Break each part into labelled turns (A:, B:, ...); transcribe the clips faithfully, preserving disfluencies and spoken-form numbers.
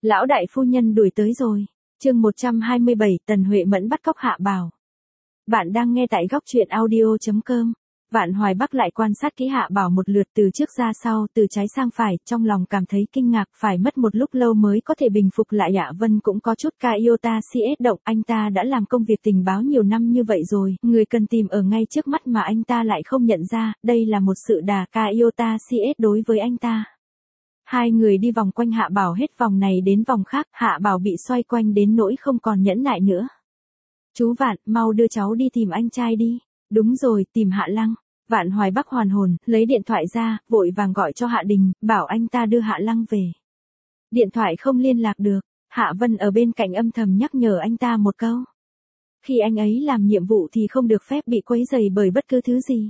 A: Lão đại phu nhân đuổi tới rồi. Chương một trăm hai mươi bảy, Tần Huệ Mẫn bắt cóc Hạ Bảo. Bạn đang nghe tại góc truyện audio chấm com. Vạn Hoài Bắc lại quan sát kỹ Hạ Bảo một lượt từ trước ra sau, từ trái sang phải, trong lòng cảm thấy kinh ngạc, phải mất một lúc lâu mới có thể bình phục lại. Hạ Vân cũng có chút ca iota xê ét động, anh ta đã làm công việc tình báo nhiều năm như vậy rồi, người cần tìm ở ngay trước mắt mà anh ta lại không nhận ra, đây là một sự đà ca iota xê ét đối với anh ta. Hai người đi vòng quanh Hạ Bảo hết vòng này đến vòng khác, Hạ Bảo bị xoay quanh đến nỗi không còn nhẫn nại nữa. Chú Vạn, mau đưa cháu đi tìm anh trai đi. Đúng rồi, tìm Hạ Lăng. Vạn Hoài Bắc hoàn hồn, lấy điện thoại ra, vội vàng gọi cho Hạ Đình, bảo anh ta đưa Hạ Lăng về. Điện thoại không liên lạc được, Hạ Vân ở bên cạnh âm thầm nhắc nhở anh ta một câu. Khi anh ấy làm nhiệm vụ thì không được phép bị quấy rầy bởi bất cứ thứ gì.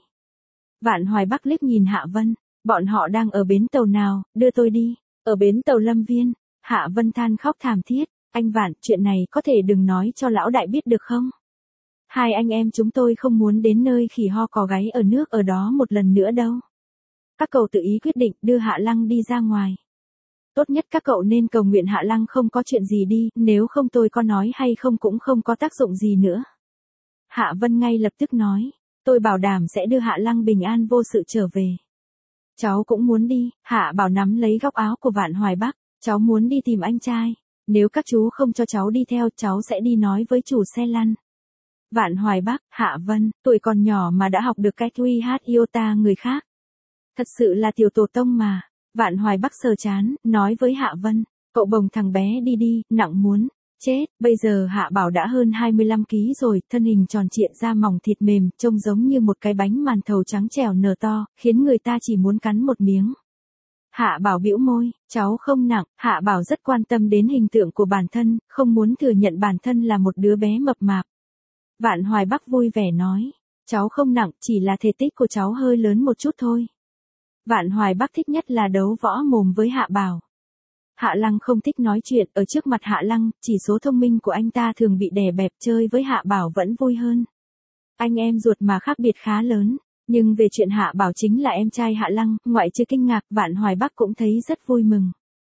A: Vạn Hoài Bắc liếc nhìn Hạ Vân, bọn họ đang ở bến tàu nào, đưa tôi đi. Ở bến tàu Lâm Viên. Hạ Vân than khóc thảm thiết, anh Vạn, chuyện này có thể đừng nói cho lão đại biết được không? Hai anh em chúng tôi không muốn đến nơi khỉ ho cò gáy ở nước ở đó một lần nữa đâu. Các cậu tự ý quyết định đưa Hạ Lăng đi ra ngoài. Tốt nhất các cậu nên cầu nguyện Hạ Lăng không có chuyện gì đi, nếu không tôi có nói hay không cũng không có tác dụng gì nữa. Hạ Vân ngay lập tức nói, tôi bảo đảm sẽ đưa Hạ Lăng bình an vô sự trở về. Cháu cũng muốn đi. Hạ Bảo nắm lấy góc áo của Vạn Hoài Bắc, cháu muốn đi tìm anh trai. Nếu các chú không cho cháu đi theo, cháu sẽ đi nói với chủ xe lăn. Vạn Hoài Bắc, Hạ Vân, tuổi còn nhỏ mà đã học được cách uy hát iota người khác. Thật sự là tiểu tổ tông mà. Vạn Hoài Bắc sờ chán, nói với Hạ Vân, cậu bồng thằng bé đi đi, nặng muốn chết. Bây giờ Hạ Bảo đã hơn hai mươi lăm ki lô gam rồi, thân hình tròn trịa da mỏng thịt mềm, trông giống như một cái bánh màn thầu trắng trẻo nở to, khiến người ta chỉ muốn cắn một miếng. Hạ Bảo bĩu môi, cháu không nặng. Hạ Bảo rất quan tâm đến hình tượng của bản thân, không muốn thừa nhận bản thân là một đứa bé mập mạp. Vạn Hoài Bắc vui vẻ nói, cháu không nặng, chỉ là thể tích của cháu hơi lớn một chút thôi. Vạn Hoài Bắc thích nhất là đấu võ mồm với Hạ Bảo. Hạ Lăng không thích nói chuyện, ở trước mặt Hạ Lăng, chỉ số thông minh của anh ta thường bị đè bẹp, chơi với Hạ Bảo vẫn vui hơn. Anh em ruột mà khác biệt khá lớn, nhưng về chuyện Hạ Bảo chính là em trai Hạ Lăng, ngoại trừ kinh ngạc, Vạn Hoài Bắc cũng thấy rất vui mừng.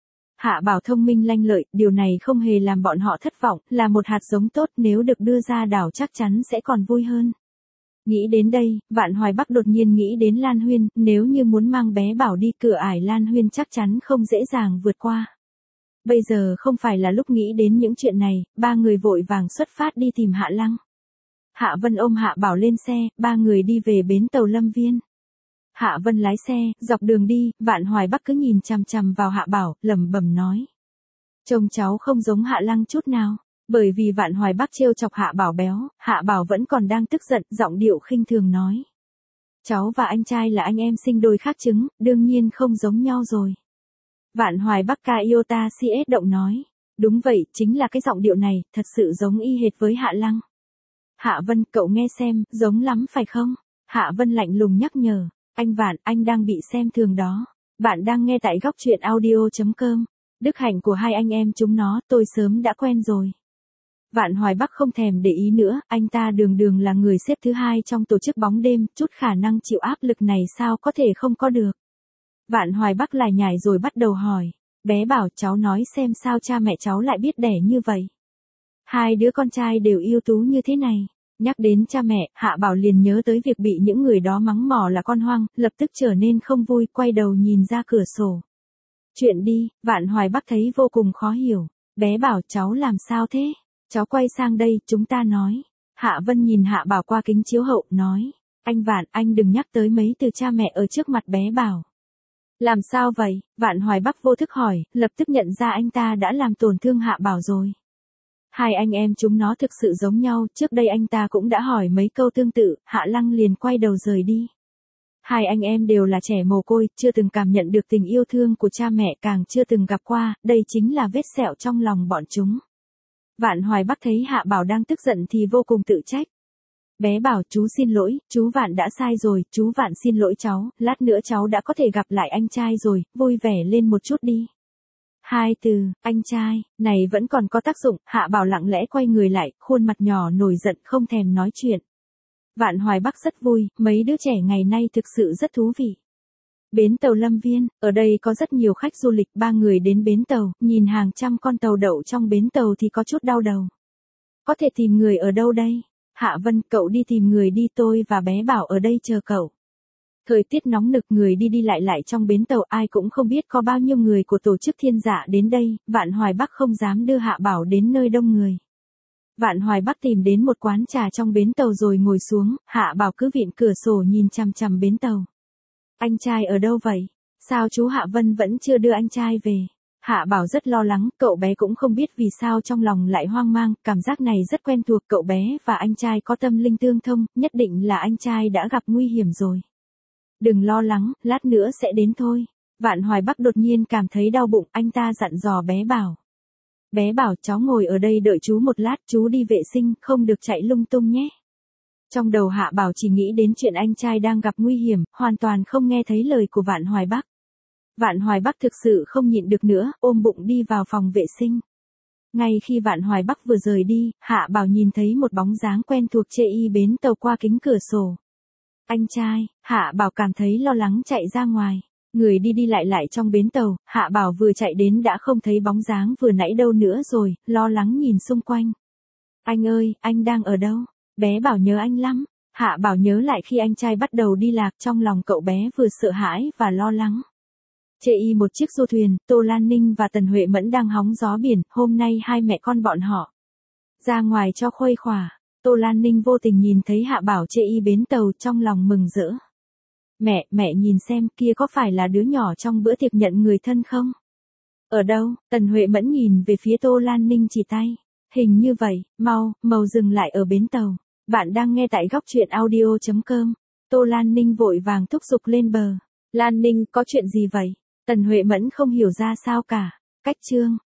A: Hạ Bảo thông minh lanh lợi, điều này không hề làm bọn họ thất vọng, là một hạt giống tốt, nếu được đưa ra đảo chắc chắn sẽ còn vui hơn. Nghĩ đến đây, Vạn Hoài Bắc đột nhiên nghĩ đến Lan Huyên, nếu như muốn mang bé Bảo đi cửa ải Lan Huyên chắc chắn không dễ dàng vượt qua. Bây giờ không phải là lúc nghĩ đến những chuyện này, ba người vội vàng xuất phát đi tìm Hạ Lăng. Hạ Vân ôm Hạ Bảo lên xe, ba người đi về bến tàu Lâm Viên. Hạ Vân lái xe, dọc đường đi, Vạn Hoài Bắc cứ nhìn chằm chằm vào Hạ Bảo, lẩm bẩm nói. Trông cháu không giống Hạ Lăng chút nào. Bởi vì Vạn Hoài Bắc trêu chọc Hạ Bảo béo, Hạ Bảo vẫn còn đang tức giận, giọng điệu khinh thường nói. Cháu và anh trai là anh em sinh đôi khác trứng, đương nhiên không giống nhau rồi. Vạn Hoài Bắc ca iota xê ét động nói. Đúng vậy, chính là cái giọng điệu này, thật sự giống y hệt với Hạ Lăng. Hạ Vân, cậu nghe xem, giống lắm phải không? Hạ Vân lạnh lùng nhắc nhở. Anh Vạn, anh đang bị xem thường đó. Bạn đang nghe tại góc truyện audio chấm com. Đức hạnh của hai anh em chúng nó, tôi sớm đã quen rồi. Vạn Hoài Bắc không thèm để ý nữa, anh ta đường đường là người xếp thứ hai trong tổ chức bóng đêm, chút khả năng chịu áp lực này sao có thể không có được. Vạn Hoài Bắc lại nhảy rồi bắt đầu hỏi, bé Bảo, cháu nói xem sao cha mẹ cháu lại biết đẻ như vậy. Hai đứa con trai đều ưu tú như thế này. Nhắc đến cha mẹ, Hạ Bảo liền nhớ tới việc bị những người đó mắng mỏ là con hoang, lập tức trở nên không vui, quay đầu nhìn ra cửa sổ. Chuyện đi, Vạn Hoài Bắc thấy vô cùng khó hiểu. Bé Bảo, cháu làm sao thế? Cháu quay sang đây, chúng ta nói. Hạ Vân nhìn Hạ Bảo qua kính chiếu hậu, nói. Anh Vạn, anh đừng nhắc tới mấy từ cha mẹ ở trước mặt bé Bảo. Làm sao vậy? Vạn Hoài Bắc vô thức hỏi, lập tức nhận ra anh ta đã làm tổn thương Hạ Bảo rồi. Hai anh em chúng nó thực sự giống nhau, trước đây anh ta cũng đã hỏi mấy câu tương tự, Hạ Lăng liền quay đầu rời đi. Hai anh em đều là trẻ mồ côi, chưa từng cảm nhận được tình yêu thương của cha mẹ, càng chưa từng gặp qua, đây chính là vết sẹo trong lòng bọn chúng. Vạn Hoài Bắc thấy Hạ Bảo đang tức giận thì vô cùng tự trách. Bé Bảo, chú xin lỗi, chú Vạn đã sai rồi, chú Vạn xin lỗi cháu, lát nữa cháu đã có thể gặp lại anh trai rồi, vui vẻ lên một chút đi. Hai từ, anh trai, này vẫn còn có tác dụng, Hạ Bảo lặng lẽ quay người lại, khuôn mặt nhỏ nổi giận không thèm nói chuyện. Vạn Hoài Bắc rất vui, mấy đứa trẻ ngày nay thực sự rất thú vị. Bến tàu Lâm Viên, ở đây có rất nhiều khách du lịch, ba người đến bến tàu, nhìn hàng trăm con tàu đậu trong bến tàu thì có chút đau đầu. Có thể tìm người ở đâu đây? Hạ Vân, cậu đi tìm người đi, tôi và bé Bảo ở đây chờ cậu. Thời tiết nóng nực, người đi đi lại lại trong bến tàu, ai cũng không biết có bao nhiêu người của tổ chức Thiên Dạ đến đây, Vạn Hoài Bắc không dám đưa Hạ Bảo đến nơi đông người. Vạn Hoài Bắc tìm đến một quán trà trong bến tàu rồi ngồi xuống, Hạ Bảo cứ vịn cửa sổ nhìn chằm chằm bến tàu. Anh trai ở đâu vậy? Sao chú Hạ Vân vẫn chưa đưa anh trai về? Hạ Bảo rất lo lắng, cậu bé cũng không biết vì sao trong lòng lại hoang mang, cảm giác này rất quen thuộc, cậu bé và anh trai có tâm linh tương thông, nhất định là anh trai đã gặp nguy hiểm rồi. Đừng lo lắng, lát nữa sẽ đến thôi. Vạn Hoài Bắc đột nhiên cảm thấy đau bụng, anh ta dặn dò bé Bảo. Bé Bảo, cháu ngồi ở đây đợi chú một lát, chú đi vệ sinh, không được chạy lung tung nhé. Trong đầu Hạ Bảo chỉ nghĩ đến chuyện anh trai đang gặp nguy hiểm, hoàn toàn không nghe thấy lời của Vạn Hoài Bắc. Vạn Hoài Bắc thực sự không nhịn được nữa, ôm bụng đi vào phòng vệ sinh. Ngay khi Vạn Hoài Bắc vừa rời đi, Hạ Bảo nhìn thấy một bóng dáng quen thuộc chê y bến tàu qua kính cửa sổ. Anh trai, Hạ Bảo cảm thấy lo lắng chạy ra ngoài. Người đi đi lại lại trong bến tàu, Hạ Bảo vừa chạy đến đã không thấy bóng dáng vừa nãy đâu nữa rồi, lo lắng nhìn xung quanh. Anh ơi, anh đang ở đâu? Bé Bảo nhớ anh lắm. Hạ Bảo nhớ lại khi anh trai bắt đầu đi lạc, trong lòng cậu bé vừa sợ hãi và lo lắng. Chê y một chiếc du thuyền, Tô Lan Ninh và Tần Huệ Mẫn đang hóng gió biển, hôm nay hai mẹ con bọn họ ra ngoài cho khuây khỏa. Tô Lan Ninh vô tình nhìn thấy Hạ Bảo chê y bến tàu, trong lòng mừng rỡ. Mẹ, mẹ nhìn xem, kia có phải là đứa nhỏ trong bữa tiệc nhận người thân không? Ở đâu? Tần Huệ Mẫn nhìn về phía Tô Lan Ninh chỉ tay. Hình như vậy, mau, mau dừng lại ở bến tàu. Bạn đang nghe tại góc truyện audio chấm com. Tô Lan Ninh vội vàng thúc giục lên bờ. Lan Ninh, có chuyện gì vậy? Tần Huệ Mẫn không hiểu ra sao cả. Cách chương.